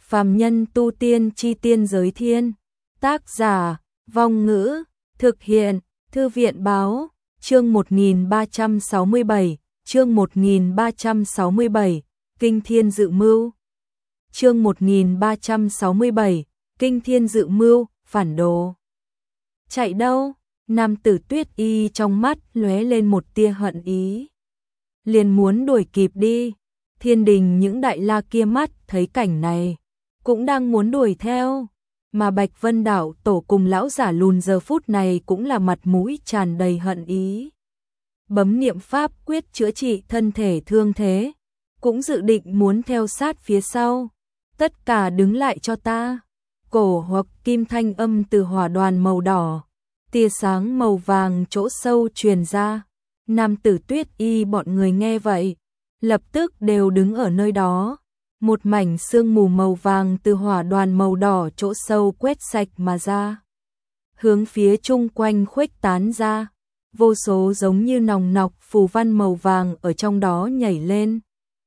Phàm nhân tu tiên chi tiên giới thiên. Tác giả, Vong Ngữ, thực hiện, Thư viện Báo, chương 1367, chương 1367, Kinh Thiên Dự Mưu. Chương 1367, Kinh Thiên Dự Mưu, phản đồ. Chạy đâu? Nam tử Tuyết Y trong mắt lóe lên một tia hận ý. Liền muốn đuổi kịp đi. Thiên đình những đại la kia mắt thấy cảnh này, cũng đang muốn đuổi theo. Mà Bạch Vân Đạo Tổ cùng lão giả lùn giờ phút này cũng là mặt mũi tràn đầy hận ý. Bấm niệm pháp quyết chữa trị thân thể thương thế, cũng dự định muốn theo sát phía sau. Tất cả đứng lại cho ta. Cổ hoặc kim thanh âm từ hỏa đoàn màu đỏ, tia sáng màu vàng chỗ sâu truyền ra. Nam tử Tuyết Y bọn người nghe vậy, lập tức đều đứng ở nơi đó. Một mảnh sương mù màu vàng từ hỏa đoàn màu đỏ chỗ sâu quét sạch mà ra, hướng phía chung quanh khuếch tán ra. Vô số giống như nòng nọc phù văn màu vàng ở trong đó nhảy lên.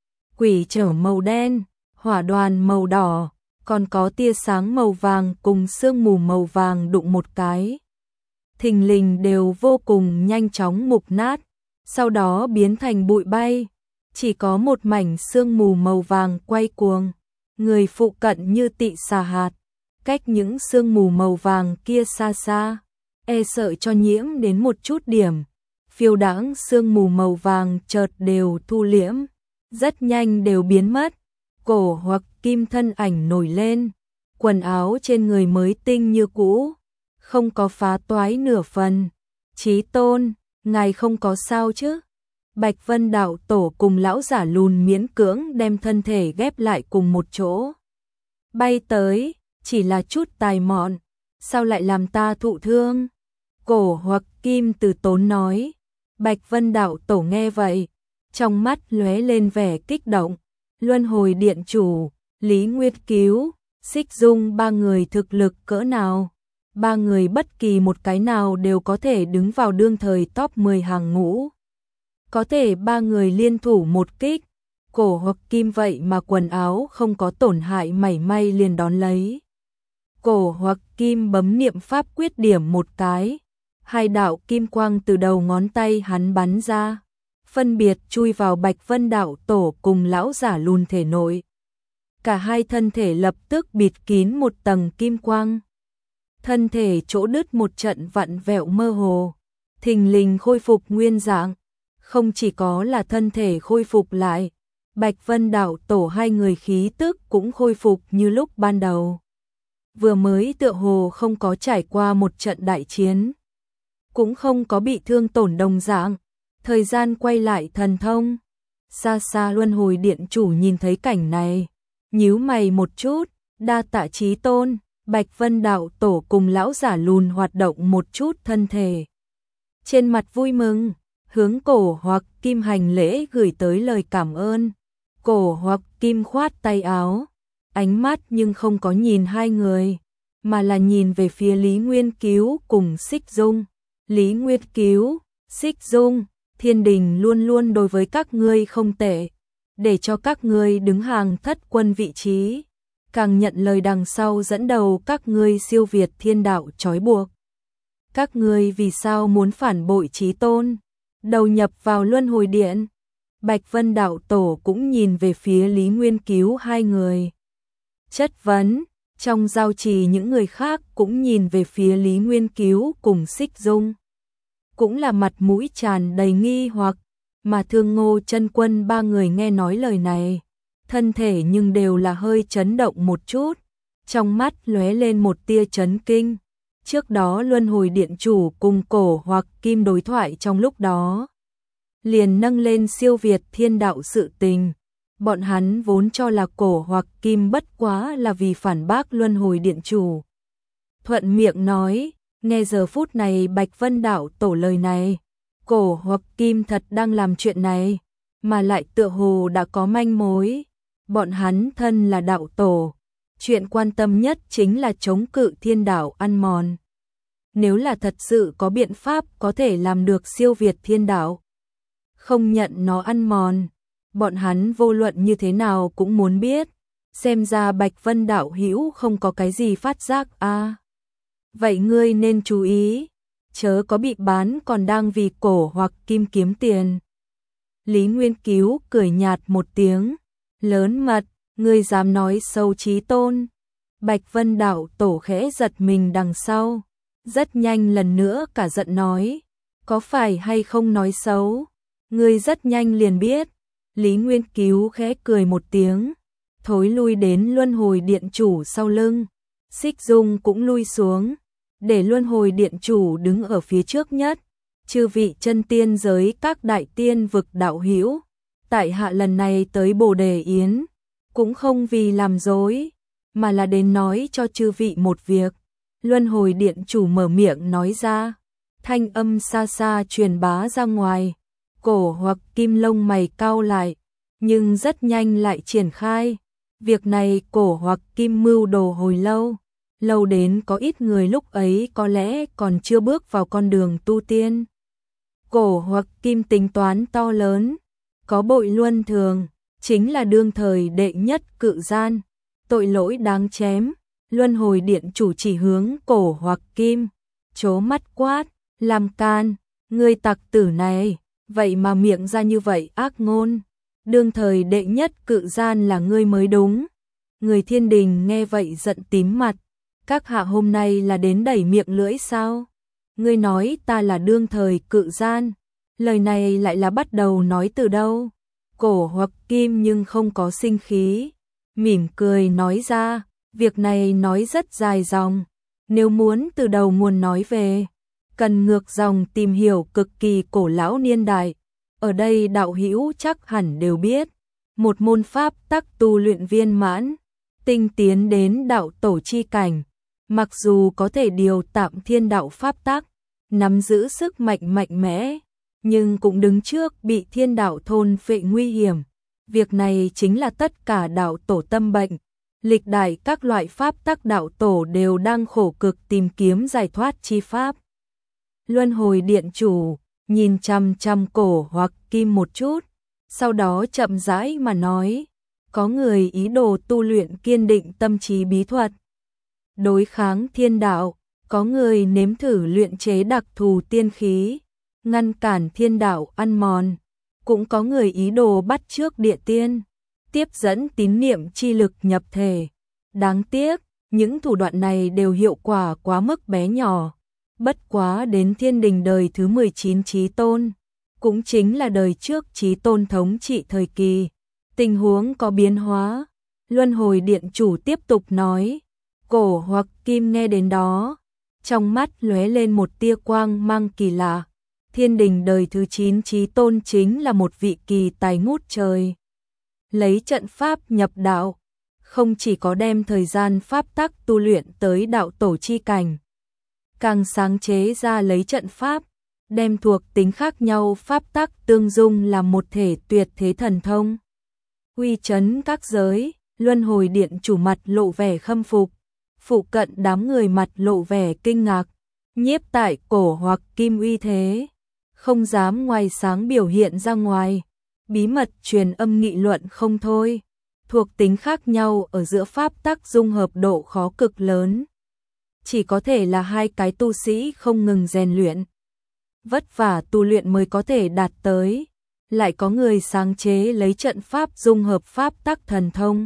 Quỷ trở màu đen, hỏa đoàn màu đỏ, còn có tia sáng màu vàng cùng sương mù màu vàng đụng một cái, thình lình đều vô cùng nhanh chóng mục nát, sau đó biến thành bụi bay. Chỉ có một mảnh sương mù màu vàng quay cuồng, người phụ cận như tị xà hạt, cách những sương mù màu vàng kia xa xa, e sợ cho nhiễm đến một chút điểm. Phiêu đãng sương mù màu vàng chợt đều thu liễm, rất nhanh đều biến mất. Cổ hoặc kim thân ảnh nổi lên, quần áo trên người mới tinh như cũ, không có phá toái nửa phần. Chí Tôn, ngài không có sao chứ? Bạch Vân Đạo Tổ cùng lão giả lùn miễn cưỡng đem thân thể ghép lại cùng một chỗ. Bay tới, chỉ là chút tài mọn, sao lại làm ta thụ thương? Cổ hoặc kim từ tốn nói. Bạch Vân Đạo Tổ nghe vậy, trong mắt lóe lên vẻ kích động. Luân Hồi Điện Chủ, Lý Nguyệt Cứu, Xích Dung ba người thực lực cỡ nào? Ba người bất kỳ một cái nào đều có thể đứng vào đương thời top 10 hàng ngũ. Có thể ba người liên thủ một kích, cổ hoặc kim vậy mà quần áo không có tổn hại mảy may liền đón lấy. Cổ hoặc kim bấm niệm pháp quyết điểm một cái, hai đạo kim quang từ đầu ngón tay hắn bắn ra, phân biệt chui vào Bạch Vân Đạo Tổ cùng lão giả lùn thể nội. Cả hai thân thể lập tức bịt kín một tầng kim quang. Thân thể chỗ đứt một trận vặn vẹo mơ hồ, thình lình khôi phục nguyên dạng. Không chỉ có là thân thể khôi phục lại, Bạch Vân Đạo Tổ hai người khí tức cũng khôi phục như lúc ban đầu. Vừa mới tựa hồ không có trải qua một trận đại chiến, cũng không có bị thương tổn đồng dạng, thời gian quay lại thần thông. Xa xa Luân Hồi Điện Chủ nhìn thấy cảnh này, nhíu mày một chút, đa tạ Chí Tôn. Bạch Vân Đạo Tổ cùng lão giả lùn hoạt động một chút thân thể, trên mặt vui mừng, hướng cổ hoặc kim hành lễ gửi tới lời cảm ơn. Cổ hoặc kim khoát tay áo, ánh mắt nhưng không có nhìn hai người, mà là nhìn về phía Lý Nguyên Cứu cùng Xích Dung. Lý Nguyên Cứu, Xích Dung, thiên đình luôn luôn đối với các ngươi không tệ, để cho các ngươi đứng hàng thất quân vị trí, càng nhận lời đằng sau dẫn đầu các ngươi siêu việt thiên đạo trói buộc. Các ngươi vì sao muốn phản bội Chí Tôn, đầu nhập vào Luân Hồi Điện? Bạch Vân Đạo Tổ cũng nhìn về phía Lý Nguyên Cứu hai người, chất vấn. Trong giao trì những người khác cũng nhìn về phía Lý Nguyên Cứu cùng Xích Dung, cũng là mặt mũi tràn đầy nghi hoặc. Mà Thương Ngô Chân Quân ba người nghe nói lời này, thân thể nhưng đều là hơi chấn động một chút, trong mắt lóe lên một tia chấn kinh. Trước đó Luân Hồi Điện Chủ cùng cổ hoặc kim đối thoại trong lúc đó, liền nâng lên siêu việt thiên đạo sự tình. Bọn hắn vốn cho là cổ hoặc kim bất quá là vì phản bác Luân Hồi Điện Chủ, thuận miệng nói. Nghe giờ phút này Bạch Vân Đạo Tổ lời này, cổ hoặc kim thật đang làm chuyện này, mà lại tựa hồ đã có manh mối. Bọn hắn thân là đạo tổ, chuyện quan tâm nhất chính là chống cự thiên đạo ăn mòn. Nếu là thật sự có biện pháp có thể làm được siêu việt thiên đạo, không nhận nó ăn mòn, bọn hắn vô luận như thế nào cũng muốn biết. xem ra Bạch Vân đạo hữu không có cái gì phát giác a. Vậy ngươi nên chú ý, chớ có bị bán còn đang vì cổ hoặc kim kiếm tiền. Lý Nguyên Cứu cười nhạt một tiếng, lớn mật, ngươi dám nói xấu Chí Tôn. Bạch Vân đạo tổ khẽ giật mình đằng sau, rất nhanh lần nữa cả giận nói, có phải hay không nói xấu, ngươi rất nhanh liền biết. Lý Nguyên Cứu khẽ cười một tiếng, thối lui đến Luân Hồi Điện chủ sau lưng, Xích Dung cũng lui xuống, để Luân Hồi Điện chủ đứng ở phía trước nhất. Chư vị chân tiên giới các đại tiên vực đạo hữu, tại hạ lần này tới Bồ Đề Yến, cũng không vì làm dối, mà là đến nói cho chư vị một việc. Luân Hồi Điện chủ mở miệng nói ra, thanh âm xa xa truyền bá ra ngoài, cổ hoặc kim lông mày cau lại, nhưng rất nhanh lại triển khai. Việc này cổ hoặc kim mưu đồ hồi lâu, lâu đến có ít người lúc ấy có lẽ còn chưa bước vào con đường tu tiên. Cổ hoặc kim tính toán to lớn, có bội luân thường, chính là đương thời đệ nhất cự gian, tội lỗi đáng chém. Luân Hồi Điện chủ chỉ hướng cổ hoặc kim, trố mắt quát, làm can, ngươi tặc tử này, vậy mà miệng ra như vậy ác ngôn, đương thời đệ nhất cự gian là ngươi mới đúng. Người thiên đình nghe vậy giận tím mặt, các hạ hôm nay là đến đẩy miệng lưỡi sao? Ngươi nói ta là đương thời cự gian, lời này lại là bắt đầu nói từ đâu? Cổ hoặc kim nhưng không có sinh khí, mỉm cười nói ra, việc này nói rất dài dòng, nếu muốn từ đầu nguồn nói về, cần ngược dòng tìm hiểu cực kỳ cổ lão niên đại. Ở đây đạo hữu chắc hẳn đều biết, một môn pháp tắc tu luyện viên mãn, tinh tiến đến đạo tổ chi cảnh, mặc dù có thể điều tạm thiên đạo pháp tắc, nắm giữ sức mạnh mạnh mẽ, nhưng cũng đứng trước bị thiên đạo thôn phệ nguy hiểm. Việc này chính là tất cả đạo tổ tâm bệnh. Lịch đại các loại pháp tắc đạo tổ đều đang khổ cực tìm kiếm giải thoát chi pháp. Luân Hồi Điện chủ nhìn chằm chằm cổ hoặc kim một chút, sau đó chậm rãi mà nói, có người ý đồ tu luyện kiên định tâm trí bí thuật, đối kháng thiên đạo, có người nếm thử luyện chế đặc thù tiên khí, ngăn cản thiên đạo ăn mòn, cũng có người ý đồ bắt chước địa tiên, tiếp dẫn tín niệm chi lực nhập thể. Đáng tiếc, những thủ đoạn này đều hiệu quả quá mức bé nhỏ. Bất quá đến thiên đình đời thứ 19 Chí Tôn, cũng chính là đời trước Chí Tôn thống trị thời kỳ, tình huống có biến hóa. Luân Hồi Điện chủ tiếp tục nói, cổ hoặc kim nghe đến đó, trong mắt lóe lên một tia quang mang kỳ lạ. Thiên đình đời thứ 9 Chí Tôn chính là một vị kỳ tài ngút trời. Lấy trận pháp nhập đạo, không chỉ có đem thời gian pháp tắc tu luyện tới đạo tổ chi cảnh, càng sáng chế ra lấy trận pháp, đem thuộc tính khác nhau pháp tắc tương dung làm một thể tuyệt thế thần thông. Uy chấn các giới, Luân Hồi Điện chủ mặt lộ vẻ khâm phục, phụ cận đám người mặt lộ vẻ kinh ngạc, nhiếp tại cổ hoặc kim uy thế, không dám ngoài sáng biểu hiện ra ngoài, bí mật truyền âm nghị luận không thôi. Thuộc tính khác nhau ở giữa pháp tắc dung hợp độ khó cực lớn, chỉ có thể là hai cái tu sĩ không ngừng rèn luyện, vất vả tu luyện mới có thể đạt tới. Lại có người sáng chế lấy trận pháp dung hợp pháp tắc thần thông,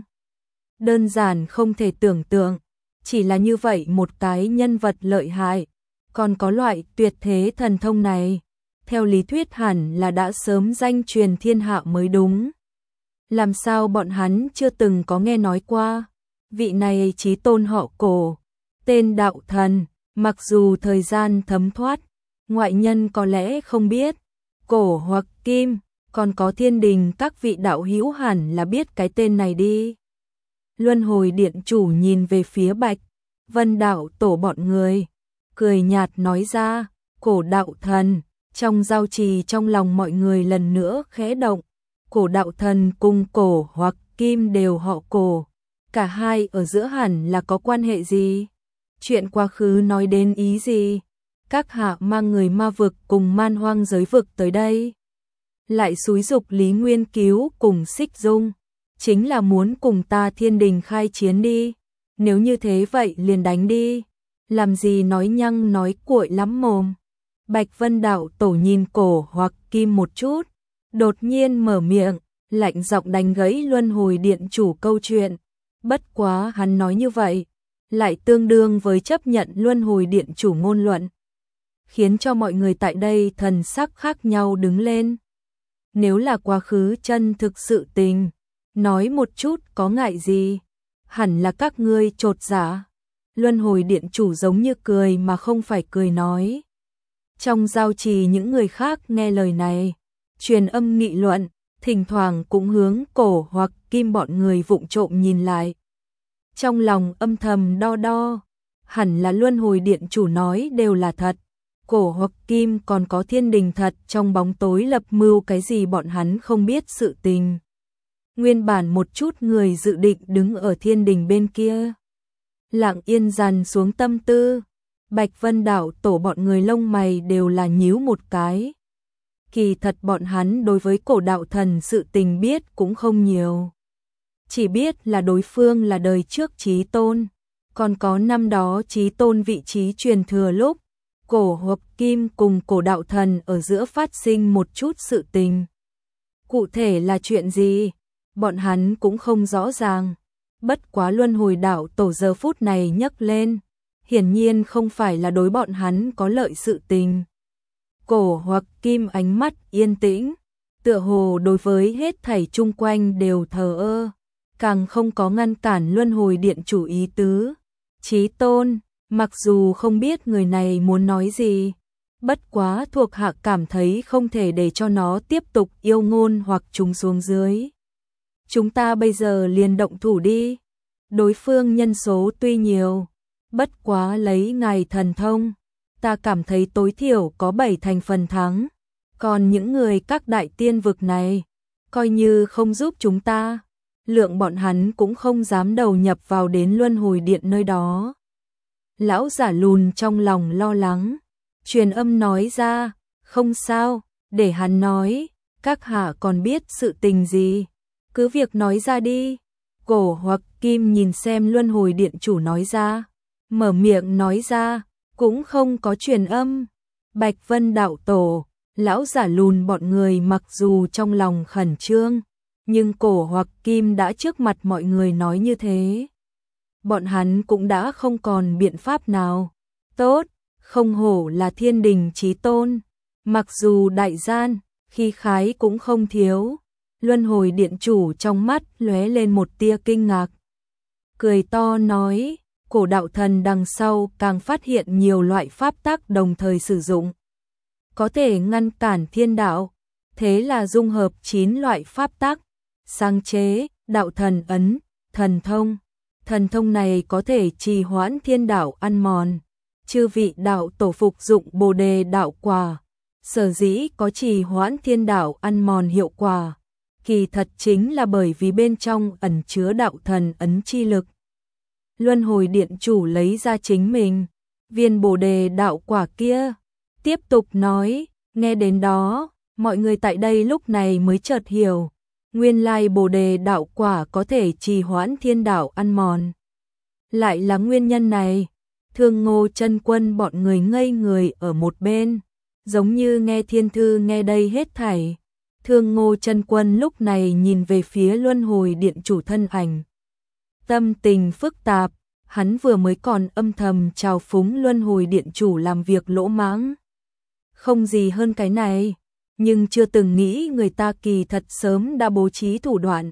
đơn giản không thể tưởng tượng. Chỉ là như vậy một cái nhân vật lợi hại, còn có loại tuyệt thế thần thông này, theo lý thuyết hẳn là đã sớm danh truyền thiên hạ mới đúng. Làm sao bọn hắn chưa từng có nghe nói qua? Vị này Chí Tôn họ Cổ, tên đạo thần, mặc dù thời gian thấm thoát, ngoại nhân có lẽ không biết, cổ hoặc kim, còn có thiên đình các vị đạo hữu hẳn là biết cái tên này đi. Luân Hồi Điện chủ nhìn về phía Bạch Vân đạo tổ bọn người, cười nhạt nói ra, cổ đạo thần. Trong giao trì trong lòng mọi người lần nữa khẽ động, cổ đạo thần cùng cổ hoặc kim đều họ Cổ, cả hai ở giữa hẳn là có quan hệ gì? Chuyện quá khứ nói đến ý gì? Các hạ mang người ma vực cùng man hoang giới vực tới đây, lại xúi dục Lý Nguyên Cứu cùng Xích Dung, chính là muốn cùng ta Thiên Đình khai chiến đi. Nếu như thế vậy liền đánh đi, làm gì nói nhăng nói cuội lắm mồm. Bạch Vân Đạo Tổ nhìn Cổ Hoặc Kim một chút, đột nhiên mở miệng, lạnh giọng đánh gãy Luân Hồi Điện chủ câu chuyện. Bất quá hắn nói như vậy, lại tương đương với chấp nhận Luân Hồi Điện chủ ngôn luận, khiến cho mọi người tại đây thần sắc khác nhau đứng lên. Nếu là quá khứ chân thực sự tình, nói một chút có ngại gì, hẳn là các ngươi chột dạ. Luân Hồi Điện chủ giống như cười mà không phải cười nói. Trong giao trì những người khác nghe lời này, truyền âm nghị luận, thỉnh thoảng cũng hướng Cổ Hoặc Kim bọn người vụng trộm nhìn lại. Trong lòng âm thầm đo đo, hẳn là Luân Hồi Điện chủ nói đều là thật. Cổ Hoặc Kim còn có Thiên Đình thật trong bóng tối lập mưu cái gì bọn hắn không biết sự tình. Nguyên bản một chút người dự định đứng ở Thiên Đình bên kia, lặng yên dần xuống tâm tư. Bạch Vân Đạo Tổ bọn người lông mày đều là nhíu một cái. Kỳ thật bọn hắn đối với Cổ đạo thần sự tình biết cũng không nhiều. Chỉ biết là đối phương là đời trước Chí Tôn, còn có năm đó Chí Tôn vị trí truyền thừa lúc Cổ Hoặc Kim cùng Cổ đạo thần ở giữa phát sinh một chút sự tình. Cụ thể là chuyện gì, bọn hắn cũng không rõ ràng. Bất quá Luân Hồi Đạo Tổ giờ phút này nhấc lên, hiển nhiên không phải là đối bọn hắn có lợi sự tình. Cổ Hoặc Kim ánh mắt yên tĩnh, tựa hồ đối với hết thảy chung quanh đều thờ ơ, càng không có ngăn cản Luân Hồi Điện chủ ý tứ. Chí Tôn, mặc dù không biết người này muốn nói gì, bất quá thuộc hạ cảm thấy không thể để cho nó tiếp tục yêu ngôn hoặc trùng xuống dưới. Chúng ta bây giờ liền động thủ đi. Đối phương nhân số tuy nhiều, bất quá lấy ngài thần thông, ta cảm thấy tối thiểu có 7 thành phần thắng. Còn những người các đại tiên vực này, coi như không giúp chúng ta, lượng bọn hắn cũng không dám đầu nhập vào đến Luân Hồi Điện nơi đó. Lão giả lùn trong lòng lo lắng, truyền âm nói ra, không sao, để hắn nói, các hạ còn biết sự tình gì, cứ việc nói ra đi. Cổ Hoặc Kim nhìn xem Luân Hồi Điện chủ nói ra, mở miệng nói ra, cũng không có truyền âm. Bạch Vân Đạo Tổ, lão giả lùn bọn người mặc dù trong lòng khẩn trương, nhưng Cổ Hoặc Kim đã trước mặt mọi người nói như thế, bọn hắn cũng đã không còn biện pháp nào. Tốt, không hổ là Thiên Đình Chí Tôn, mặc dù đại gian, khí khái cũng không thiếu. Luân Hồi Điện chủ trong mắt lóe lên một tia kinh ngạc, cười to nói, Cổ đạo thần đằng sau càng phát hiện nhiều loại pháp tắc đồng thời sử dụng, có thể ngăn cản thiên đạo, thế là dung hợp 9 loại pháp tắc, sáng chế đạo thần ấn, thần thông. Thần thông này có thể trì hoãn thiên đạo ăn mòn. Chư vị đạo tổ phục dụng Bồ Đề đạo quả, sở dĩ có trì hoãn thiên đạo ăn mòn hiệu quả, kỳ thật chính là bởi vì bên trong ẩn chứa đạo thần ấn chi lực. Luân Hồi Điện chủ lấy ra chính mình viên Bồ Đề đạo quả kia, tiếp tục nói. Nghe đến đó, mọi người tại đây lúc này mới chợt hiểu, nguyên lai Bồ Đề đạo quả có thể trì hoãn thiên đạo ăn mòn, lại là nguyên nhân này. Thương Ngô Chân Quân bọn người ngây người ở một bên, giống như nghe thiên thư nghe đây hết thảy. Thương Ngô Chân Quân lúc này nhìn về phía Luân Hồi Điện chủ thân ảnh, tâm tình phức tạp. Hắn vừa mới còn âm thầm trào phúng Luân Hồi Điện chủ làm việc lỗ mãng, không gì hơn cái này, nhưng chưa từng nghĩ người ta kỳ thật sớm đã bố trí thủ đoạn,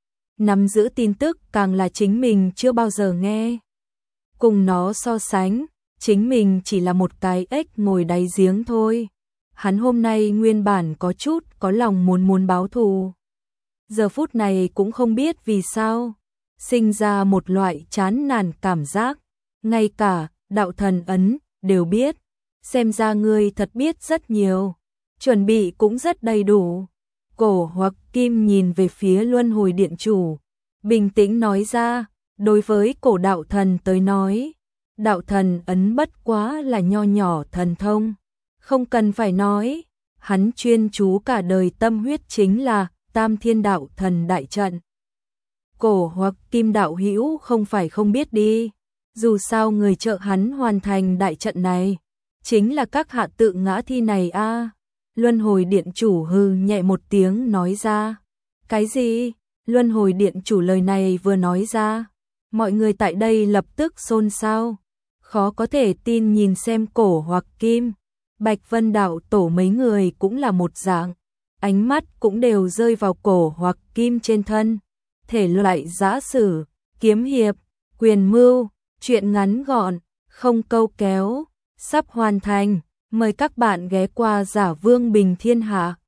nắm giữ tin tức càng là chính mình chưa bao giờ nghe. Cùng nó so sánh, chính mình chỉ là một cái ếch ngồi đáy giếng thôi. Hắn hôm nay nguyên bản có chút có lòng muốn báo thù, giờ phút này cũng không biết vì sao sinh ra một loại chán nản cảm giác. Ngay cả đạo thần ấn đều biết, xem ra ngươi thật biết rất nhiều, chuẩn bị cũng rất đầy đủ. Cổ Hoặc Kim nhìn về phía Luân Hồi Điện chủ, bình tĩnh nói ra, đối với Cổ đạo thần tới nói, đạo thần ấn bất quá là nho nhỏ thần thông, không cần phải nói, hắn chuyên chú cả đời tâm huyết chính là Tam Thiên Đạo Thần đại trận. Cổ hoặc Kim đạo hữu không phải không biết đi, dù sao người trợ hắn hoàn thành đại trận này chính là các hạ tự ngã thi này a. Luân hồi điện chủ hừ nhẹ một tiếng nói ra. Cái gì? Luân hồi điện chủ lời này vừa nói ra, mọi người tại đây lập tức xôn xao, khó có thể tin nhìn xem Cổ hoặc Kim, Bạch Vân đạo tổ mấy người cũng là một dạng, ánh mắt cũng đều rơi vào Cổ hoặc Kim trên thân. Thể loại giã sử, kiếm hiệp, quyền mưu, truyện ngắn gọn, không câu kéo, sắp hoàn thành, mời các bạn ghé qua Giả Vương Bình Thiên Hạ.